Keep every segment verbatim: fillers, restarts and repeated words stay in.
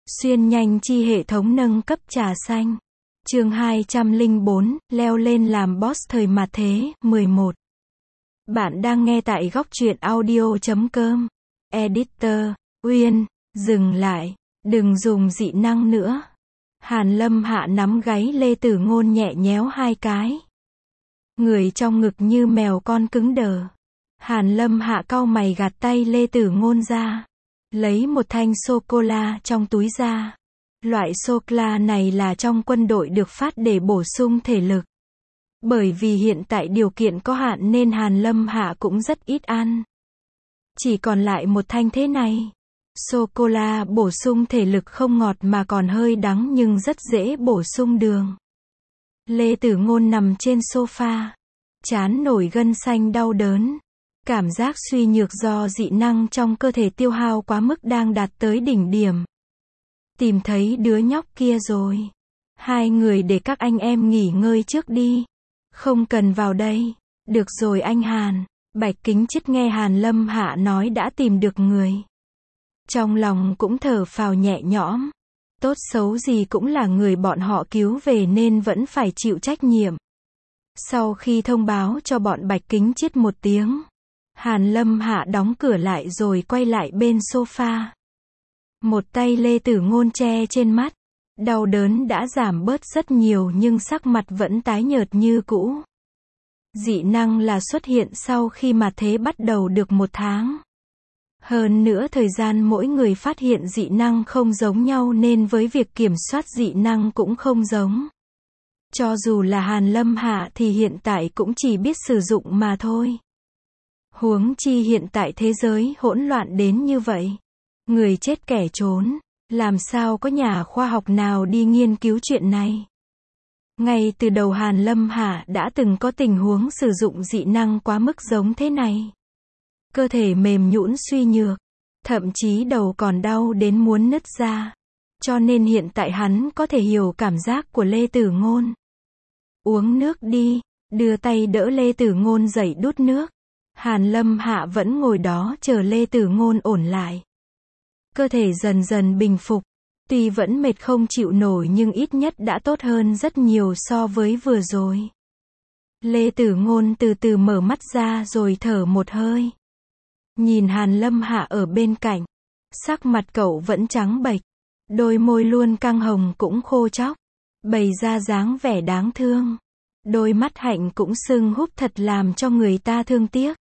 Xuyên nhanh chi hệ thống nâng cấp trà xanh. Chương hai trăm lẻ bốn, leo lên làm boss thời mạt thế, mười một. Bạn đang nghe tại góc truyện audio chấm com. Editor, Uyên, dừng lại, đừng dùng dị năng nữa. Hàn Lâm Hạ nắm gáy Lê Tử Ngôn nhẹ nhéo hai cái. Người trong ngực như mèo con cứng đờ. Hàn Lâm Hạ cau mày gạt tay Lê Tử Ngôn ra. Lấy một thanh sô-cô-la trong túi ra. Loại sô-cô-la này là trong quân đội được phát để bổ sung thể lực. Bởi vì hiện tại điều kiện có hạn nên Hàn Lâm Hạ cũng rất ít ăn. Chỉ còn lại một thanh thế này. Sô-cô-la bổ sung thể lực không ngọt mà còn hơi đắng nhưng rất dễ bổ sung đường. Lê Tử Ngôn nằm trên sofa. Trán nổi gân xanh đau đớn. Cảm giác suy nhược do dị năng trong cơ thể tiêu hao quá mức đang đạt tới đỉnh điểm. Tìm thấy đứa nhóc kia rồi. Hai người để các anh em nghỉ ngơi trước đi. Không cần vào đây. Được rồi anh Hàn. Bạch Kính Chít nghe Hàn Lâm Hạ nói đã tìm được người. Trong lòng cũng thở phào nhẹ nhõm. Tốt xấu gì cũng là người bọn họ cứu về nên vẫn phải chịu trách nhiệm. Sau khi thông báo cho bọn Bạch Kính Chít một tiếng, Hàn Lâm Hạ đóng cửa lại rồi quay lại bên sofa. Một tay Lê Tử Ngôn che trên mắt. Đau đớn đã giảm bớt rất nhiều nhưng sắc mặt vẫn tái nhợt như cũ. Dị năng là xuất hiện sau khi mà thế bắt đầu được một tháng. Hơn nữa thời gian mỗi người phát hiện dị năng không giống nhau nên với việc kiểm soát dị năng cũng không giống. Cho dù là Hàn Lâm Hạ thì hiện tại cũng chỉ biết sử dụng mà thôi. Huống chi hiện tại thế giới hỗn loạn đến như vậy. Người chết kẻ trốn, làm sao có nhà khoa học nào đi nghiên cứu chuyện này. Ngay từ đầu Hàn Lâm Hạ đã từng có tình huống sử dụng dị năng quá mức giống thế này. Cơ thể mềm nhũn suy nhược, thậm chí đầu còn đau đến muốn nứt ra. Cho nên hiện tại hắn có thể hiểu cảm giác của Lê Tử Ngôn. Uống nước đi, đưa tay đỡ Lê Tử Ngôn dậy đút nước. Hàn Lâm Hạ vẫn ngồi đó chờ Lê Tử Ngôn ổn lại. Cơ thể dần dần bình phục. Tuy vẫn mệt không chịu nổi nhưng ít nhất đã tốt hơn rất nhiều so với vừa rồi. Lê Tử Ngôn từ từ mở mắt ra rồi thở một hơi. Nhìn Hàn Lâm Hạ ở bên cạnh. Sắc mặt cậu vẫn trắng bệch. Đôi môi luôn căng hồng cũng khô chóc. Bày ra dáng vẻ đáng thương. Đôi mắt hạnh cũng sưng húp thật làm cho người ta thương tiếc.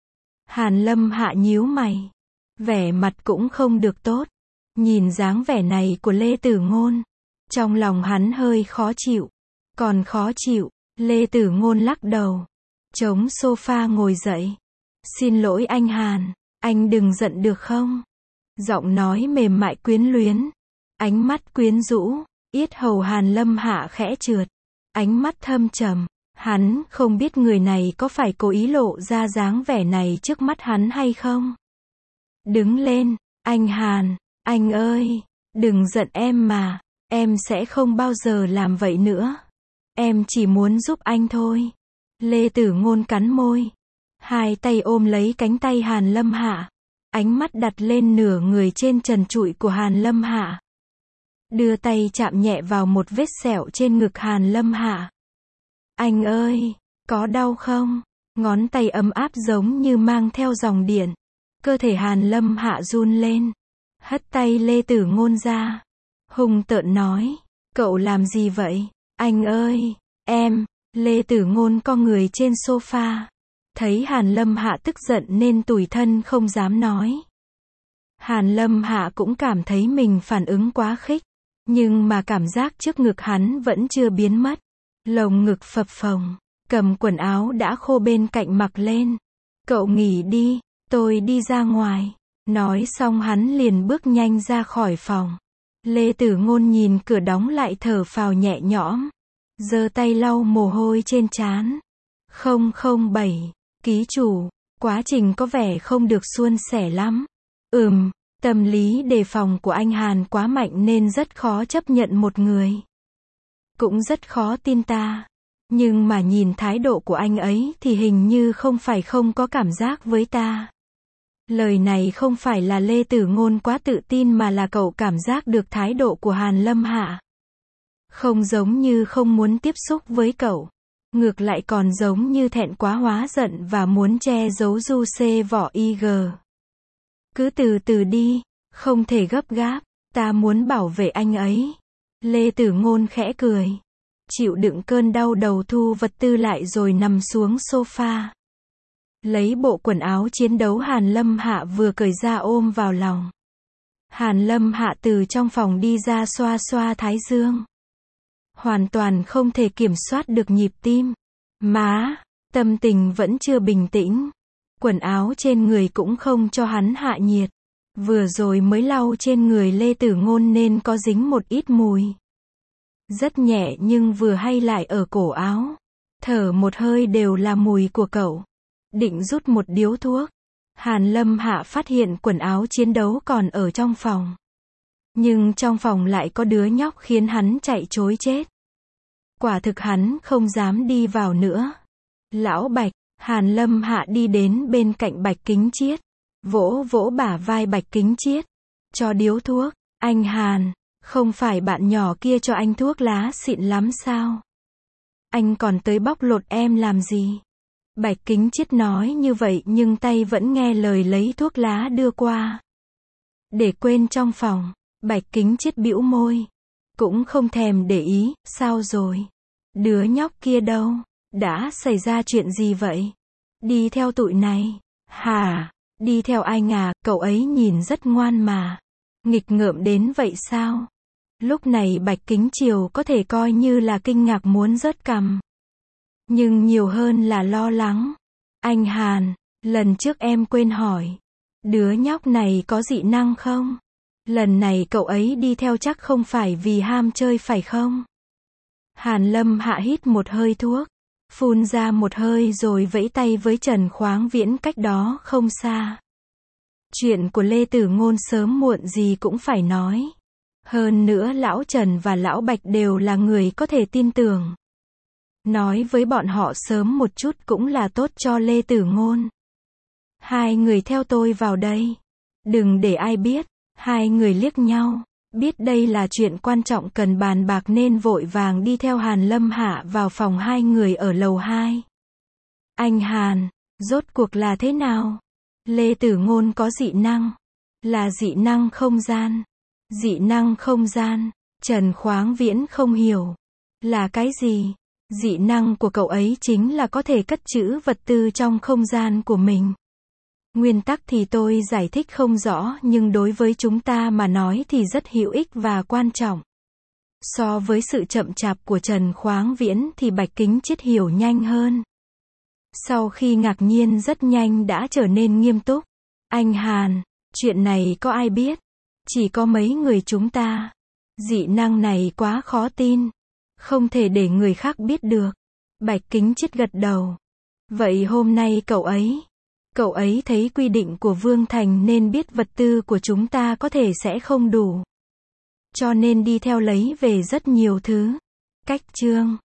Hàn Lâm Hạ nhíu mày. Vẻ mặt cũng không được tốt. Nhìn dáng vẻ này của Lê Tử Ngôn. Trong lòng hắn hơi khó chịu. Còn khó chịu, Lê Tử Ngôn lắc đầu. Chống sofa ngồi dậy. Xin lỗi anh Hàn, anh đừng giận được không? Giọng nói mềm mại quyến luyến. Ánh mắt quyến rũ, yết hầu Hàn Lâm Hạ khẽ trượt. Ánh mắt thâm trầm. Hắn không biết người này có phải cố ý lộ ra dáng vẻ này trước mắt hắn hay không? Đứng lên, anh Hàn, anh ơi, đừng giận em mà, em sẽ không bao giờ làm vậy nữa. Em chỉ muốn giúp anh thôi. Lê Tử Ngôn cắn môi. Hai tay ôm lấy cánh tay Hàn Lâm Hạ. Ánh mắt đặt lên nửa người trên trần trụi của Hàn Lâm Hạ. Đưa tay chạm nhẹ vào một vết sẹo trên ngực Hàn Lâm Hạ. Anh ơi, có đau không? Ngón tay ấm áp giống như mang theo dòng điện. Cơ thể Hàn Lâm Hạ run lên. Hất tay Lê Tử Ngôn ra. Hung tợn nói. Cậu làm gì vậy? Anh ơi, em. Lê Tử Ngôn co người trên sofa. Thấy Hàn Lâm Hạ tức giận nên tủi thân không dám nói. Hàn Lâm Hạ cũng cảm thấy mình phản ứng quá khích. Nhưng mà cảm giác trước ngực hắn vẫn chưa biến mất. Lồng ngực phập phồng. Cầm quần áo đã khô bên cạnh mặc lên. Cậu nghỉ đi, tôi đi ra ngoài. Nói xong hắn liền bước nhanh ra khỏi phòng. Lê Tử Ngôn nhìn cửa đóng lại thở phào nhẹ nhõm. Giơ tay lau mồ hôi trên trán. không không bảy, ký chủ, quá trình có vẻ không được suôn sẻ lắm. Ừm, tâm lý đề phòng của anh Hàn quá mạnh nên rất khó chấp nhận một người. Cũng rất khó tin ta. Nhưng mà nhìn thái độ của anh ấy thì hình như không phải không có cảm giác với ta. Lời này không phải là Lê Tử Ngôn quá tự tin mà là cậu cảm giác được thái độ của Hàn Lâm Hạ. Không giống như không muốn tiếp xúc với cậu. Ngược lại còn giống như thẹn quá hóa giận và muốn che giấu du xê vỏ i giê. Cứ từ từ đi, không thể gấp gáp, ta muốn bảo vệ anh ấy. Lê Tử Ngôn khẽ cười. Chịu đựng cơn đau đầu thu vật tư lại rồi nằm xuống sofa. Lấy bộ quần áo chiến đấu Hàn Lâm Hạ vừa cởi ra ôm vào lòng. Hàn Lâm Hạ từ trong phòng đi ra xoa xoa thái dương. Hoàn toàn không thể kiểm soát được nhịp tim. Má, tâm tình vẫn chưa bình tĩnh. Quần áo trên người cũng không cho hắn hạ nhiệt. Vừa rồi mới lau trên người Lê Tử Ngôn nên có dính một ít mùi. Rất nhẹ nhưng vừa hay lại ở cổ áo. Thở một hơi đều là mùi của cậu. Định rút một điếu thuốc. Hàn Lâm Hạ phát hiện quần áo chiến đấu còn ở trong phòng. Nhưng trong phòng lại có đứa nhóc khiến hắn chạy trối chết. Quả thực hắn không dám đi vào nữa. Lão Bạch, Hàn Lâm Hạ đi đến bên cạnh Bạch Kính Chiết. Vỗ vỗ bả vai Bạch Kính Chiết. Cho điếu thuốc. Anh Hàn, không phải bạn nhỏ kia cho anh thuốc lá xịn lắm sao? Anh còn tới bóc lột em làm gì? Bạch Kính Chiết nói như vậy nhưng tay vẫn nghe lời lấy thuốc lá đưa qua. Để quên trong phòng, Bạch Kính Chiết bĩu môi. Cũng không thèm để ý, sao rồi? Đứa nhóc kia đâu? Đã xảy ra chuyện gì vậy? Đi theo tụi này. Hả? Đi theo anh à, cậu ấy nhìn rất ngoan mà. Nghịch ngợm đến vậy sao? Lúc này Bạch Kính Triều có thể coi như là kinh ngạc muốn rớt cằm. Nhưng nhiều hơn là lo lắng. Anh Hàn, lần trước em quên hỏi. Đứa nhóc này có dị năng không? Lần này cậu ấy đi theo chắc không phải vì ham chơi phải không? Hàn Lâm Hạ hít một hơi thuốc. Phun ra một hơi rồi vẫy tay với Trần Khoáng Viễn cách đó không xa. Chuyện của Lê Tử Ngôn sớm muộn gì cũng phải nói. Hơn nữa lão Trần và lão Bạch đều là người có thể tin tưởng. Nói với bọn họ sớm một chút cũng là tốt cho Lê Tử Ngôn. Hai người theo tôi vào đây. Đừng để ai biết. Hai người liếc nhau. Biết đây là chuyện quan trọng cần bàn bạc nên vội vàng đi theo Hàn Lâm Hạ vào phòng hai người ở lầu hai. Anh Hàn, rốt cuộc là thế nào? Lê Tử Ngôn có dị năng. Là dị năng không gian. Dị năng không gian. Trần Khoáng Viễn không hiểu. Là cái gì? Dị năng của cậu ấy chính là có thể cất trữ vật tư trong không gian của mình. Nguyên tắc thì tôi giải thích không rõ nhưng đối với chúng ta mà nói thì rất hữu ích và quan trọng. So với sự chậm chạp của Trần Khoáng Viễn thì Bạch Kính Chiết hiểu nhanh hơn. Sau khi ngạc nhiên rất nhanh đã trở nên nghiêm túc. Anh Hàn, chuyện này có ai biết? Chỉ có mấy người chúng ta. Dị năng này quá khó tin. Không thể để người khác biết được. Bạch Kính Chiết gật đầu. Vậy hôm nay cậu ấy... Cậu ấy thấy quy định của Vương Thành nên biết vật tư của chúng ta có thể sẽ không đủ. Cho nên đi theo lấy về rất nhiều thứ. Cách chương